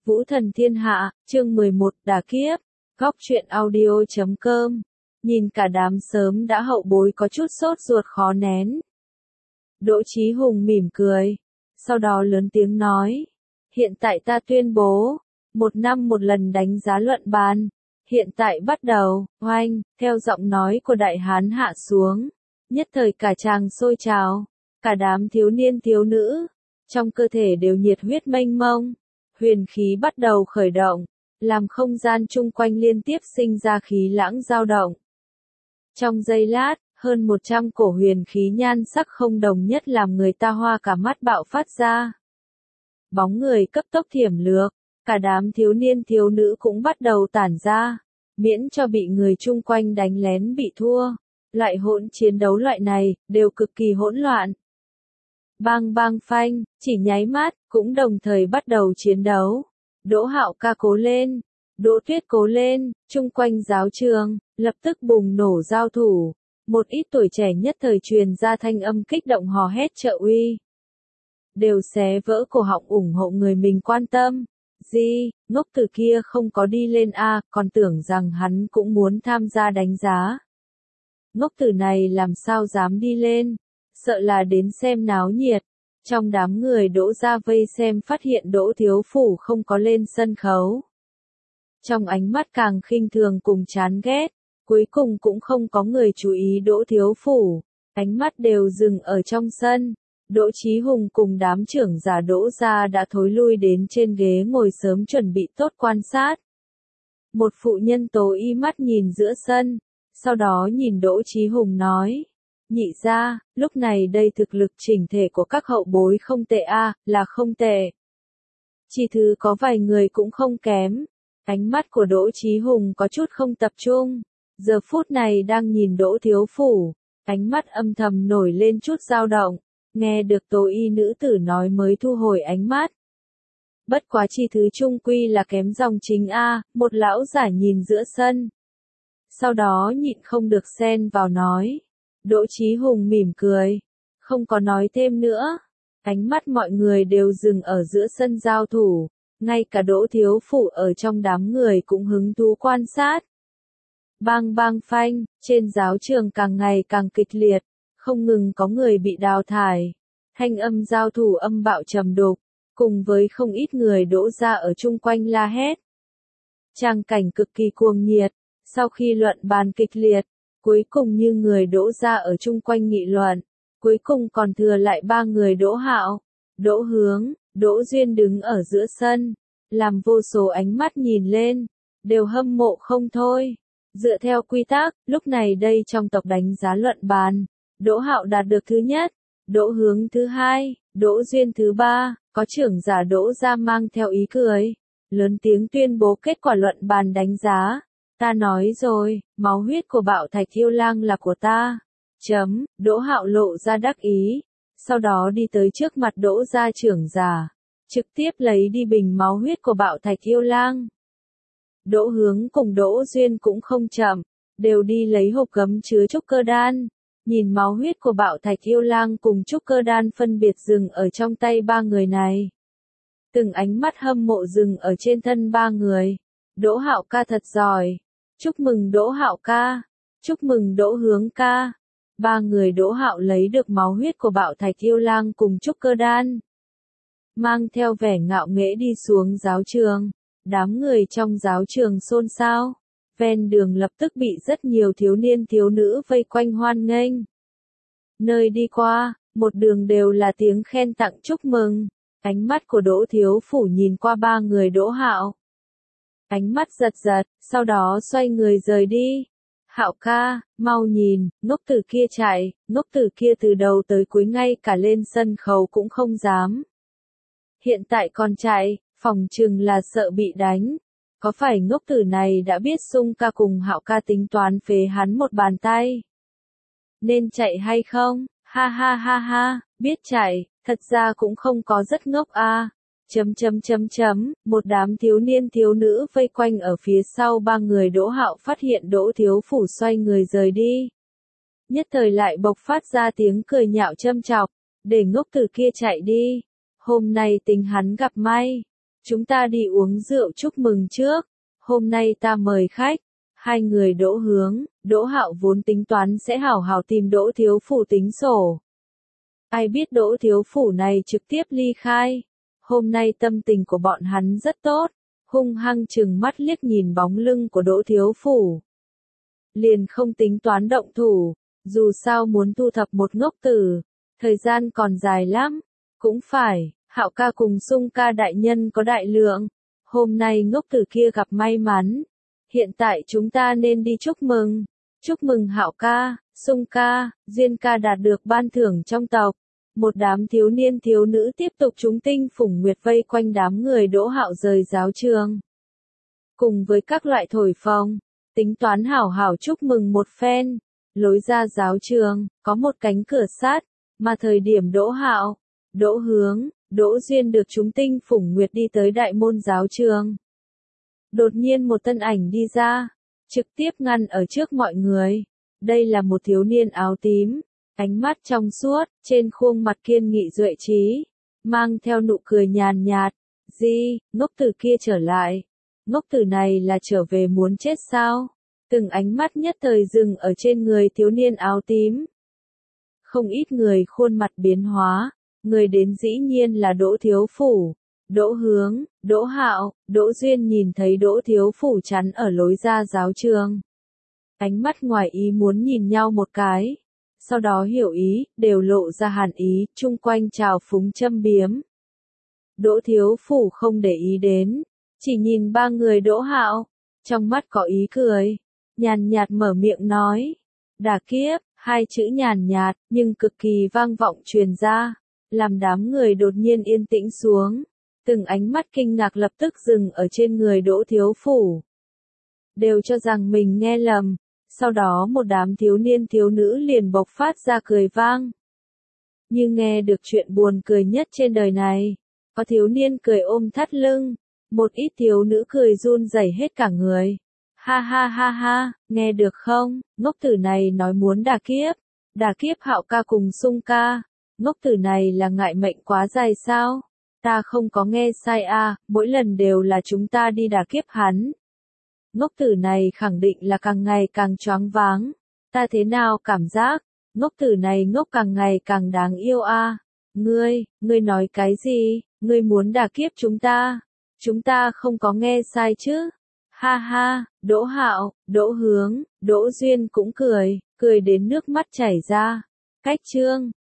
Vũ thần thiên hạ, chương 11, đả kiếp. Góc truyện audio.com. Nhìn cả đám sớm đã hậu bối có chút sốt ruột khó nén. Đỗ Chí Hùng mỉm cười, sau đó lớn tiếng nói, hiện tại ta tuyên bố, 1 năm một lần đánh giá luận bàn, hiện tại bắt đầu, oanh, theo giọng nói của đại hán hạ xuống, nhất thời cả tràng sôi trào, cả đám thiếu niên thiếu nữ, trong cơ thể đều nhiệt huyết mênh mông, huyền khí bắt đầu khởi động, làm không gian chung quanh liên tiếp sinh ra khí lãng dao động. Trong giây lát, hơn 100 cổ huyền khí nhan sắc không đồng nhất làm người ta hoa cả mắt bạo phát ra. Bóng người cấp tốc thiểm lược, cả đám thiếu niên thiếu nữ cũng bắt đầu tản ra, miễn cho bị người chung quanh đánh lén bị thua. Loại hỗn chiến đấu loại này, đều cực kỳ hỗn loạn. Bang bang phanh, chỉ nháy mắt, cũng đồng thời bắt đầu chiến đấu. Đỗ Hạo ca cố lên, Đỗ Tuyết cố lên, chung quanh giáo trường, lập tức bùng nổ giao thủ. Một ít tuổi trẻ nhất thời truyền ra thanh âm kích động hò hét trợ uy. Đều xé vỡ cổ họng ủng hộ người mình quan tâm. Gì, ngốc tử kia không có đi lên a, còn tưởng rằng hắn cũng muốn tham gia đánh giá. Ngốc tử này làm sao dám đi lên, sợ là đến xem náo nhiệt. Trong đám người Đỗ ra vây xem phát hiện Đỗ Thiếu Phủ không có lên sân khấu. Trong ánh mắt càng khinh thường cùng chán ghét, cuối cùng cũng không có người chú ý Đỗ Thiếu Phủ, ánh mắt đều dừng ở trong sân. Đỗ Chí Hùng cùng đám trưởng giả Đỗ ra đã thối lui đến trên ghế ngồi sớm chuẩn bị tốt quan sát. Một phụ nhân tố y mắt nhìn giữa sân, sau đó nhìn Đỗ Chí Hùng nói, nhị ra, lúc này đây thực lực chỉnh thể của các hậu bối không tệ a, là không tệ. Chỉ thứ có vài người cũng không kém. Ánh mắt của Đỗ Chí Hùng có chút không tập trung, giờ phút này đang nhìn Đỗ Thiếu Phủ, ánh mắt âm thầm nổi lên chút dao động, nghe được tố y nữ tử nói mới thu hồi ánh mắt. Bất quá chi thứ trung quy là kém dòng chính a, một lão giả nhìn giữa sân. Sau đó nhịn không được xen vào nói. Đỗ Chí Hùng mỉm cười, không có nói thêm nữa. Ánh mắt mọi người đều dừng ở giữa sân giao thủ, ngay cả Đỗ Thiếu Phủ ở trong đám người cũng hứng thú quan sát. Bang bang phanh, trên giáo trường càng ngày càng kịch liệt, không ngừng có người bị đào thải. Thanh âm giao thủ âm bạo trầm đục, cùng với không ít người Đỗ ra ở chung quanh la hét. Tràng cảnh cực kỳ cuồng nhiệt, sau khi luận bàn kịch liệt, cuối cùng như người Đỗ ra ở chung quanh nghị luận, cuối cùng còn thừa lại 3 người Đỗ Hạo, Đỗ Hướng, Đỗ Duyên đứng ở giữa sân, làm vô số ánh mắt nhìn lên, đều hâm mộ không thôi. Dựa theo quy tắc, lúc này đây trong tộc đánh giá luận bàn, Đỗ Hạo đạt được thứ nhất, Đỗ Hướng thứ hai, Đỗ Duyên thứ ba, có trưởng giả Đỗ ra mang theo ý cười, lớn tiếng tuyên bố kết quả luận bàn đánh giá. Ta nói rồi, máu huyết của Bạo Thạch Yêu Lang là của ta. Đỗ Hạo lộ ra đắc ý, sau đó đi tới trước mặt Đỗ gia trưởng giả, trực tiếp lấy đi bình máu huyết của Bạo Thạch Yêu Lang. Đỗ Hướng cùng Đỗ Duyên cũng không chậm, đều đi lấy hộp gấm chứa trúc cơ đan. Nhìn máu huyết của Bạo Thạch Yêu Lang cùng trúc cơ đan phân biệt dừng ở trong tay 3 người này. Từng ánh mắt hâm mộ dừng ở trên thân 3 người. Đỗ Hạo ca thật giỏi. Chúc mừng Đỗ Hạo ca. Chúc mừng Đỗ Hướng ca. 3 người Đỗ Hạo lấy được máu huyết của Bạo Thạch Yêu Lang cùng trúc cơ đan. Mang theo vẻ ngạo nghễ đi xuống giáo trường. Đám người trong giáo trường xôn xao. Ven đường lập tức bị rất nhiều thiếu niên thiếu nữ vây quanh hoan nghênh. Nơi đi qua, một đường đều là tiếng khen tặng chúc mừng. Ánh mắt của Đỗ Thiếu Phủ nhìn qua 3 người Đỗ Hạo. Ánh mắt giật giật, sau đó xoay người rời đi. Hạo ca, mau nhìn, ngốc tử kia chạy, ngốc tử kia từ đầu tới cuối ngay cả lên sân khấu cũng không dám. Hiện tại còn chạy, phòng chừng là sợ bị đánh. Có phải ngốc tử này đã biết Sung ca cùng Hạo ca tính toán phế hắn một bàn tay? Nên chạy hay không? Ha ha ha ha, biết chạy, thật ra cũng không có rất ngốc a. Một đám thiếu niên thiếu nữ vây quanh ở phía sau 3 người Đỗ Hạo phát hiện Đỗ Thiếu Phủ xoay người rời đi. Nhất thời lại bộc phát ra tiếng cười nhạo châm chọc, để ngốc tử kia chạy đi. Hôm nay tính hắn gặp may. Chúng ta đi uống rượu chúc mừng trước. Hôm nay ta mời khách. Hai người Đỗ Hướng, Đỗ Hạo vốn tính toán sẽ hảo hảo tìm Đỗ Thiếu Phủ tính sổ. Ai biết Đỗ Thiếu Phủ này trực tiếp ly khai. Hôm nay tâm tình của bọn hắn rất tốt, hung hăng chừng mắt liếc nhìn bóng lưng của Đỗ Thiếu Phủ. Liền không tính toán động thủ, dù sao muốn thu thập một ngốc tử, thời gian còn dài lắm, cũng phải, Hạo ca cùng Sung ca đại nhân có đại lượng, hôm nay ngốc tử kia gặp may mắn, hiện tại chúng ta nên đi chúc mừng Hạo ca, Sung ca, Duyên ca đạt được ban thưởng trong tộc. Một đám thiếu niên thiếu nữ tiếp tục trúng tinh phủng nguyệt vây quanh đám người Đỗ Hạo rời giáo trường. Cùng với các loại thổi phồng, tính toán hảo hảo chúc mừng một phen, lối ra giáo trường, có một cánh cửa sắt, mà thời điểm Đỗ Hạo, Đỗ Hướng, Đỗ Duyên được trúng tinh phủng nguyệt đi tới đại môn giáo trường. Đột nhiên một thân ảnh đi ra, trực tiếp ngăn ở trước mọi người. Đây là một thiếu niên áo tím, ánh mắt trong suốt, trên khuôn mặt kiên nghị duệ trí, mang theo nụ cười nhàn nhạt. Di, ngốc tử kia trở lại. Ngốc tử này là trở về muốn chết sao? Từng ánh mắt nhất thời dừng ở trên người thiếu niên áo tím. Không ít người khuôn mặt biến hóa, người đến dĩ nhiên là Đỗ Thiếu Phủ. Đỗ Hướng, Đỗ Hạo, Đỗ Duyên nhìn thấy Đỗ Thiếu Phủ chắn ở lối ra giáo trường. Ánh mắt ngoài ý muốn nhìn nhau một cái. Sau đó hiểu ý, đều lộ ra hàn ý, chung quanh trào phúng châm biếm. Đỗ Thiếu Phủ không để ý đến, chỉ nhìn ba người Đỗ Hạo, trong mắt có ý cười, nhàn nhạt mở miệng nói. Đả kiếp, hai chữ nhàn nhạt, nhưng cực kỳ vang vọng truyền ra, làm đám người đột nhiên yên tĩnh xuống. Từng ánh mắt kinh ngạc lập tức dừng ở trên người Đỗ Thiếu Phủ. Đều cho rằng mình nghe lầm, sau đó một đám thiếu niên thiếu nữ liền bộc phát ra cười vang. Như nghe được chuyện buồn cười nhất trên đời này, có thiếu niên cười ôm thắt lưng, một ít thiếu nữ cười run rẩy hết cả người. Ha ha ha ha, nghe được không, ngốc tử này nói muốn đả kiếp Hạo ca cùng Sung ca, ngốc tử này là ngại mệnh quá dài sao? Ta không có nghe sai à, mỗi lần đều là chúng ta đi đả kiếp hắn. Ngốc tử này khẳng định là càng ngày càng choáng váng. Ta thế nào cảm giác, ngốc tử này ngốc càng ngày càng đáng yêu à. Ngươi nói cái gì, ngươi muốn đả kiếp chúng ta không có nghe sai chứ. Ha ha, Đỗ Hạo, Đỗ Hướng, Đỗ Duyên cũng cười đến nước mắt chảy ra. Cách chương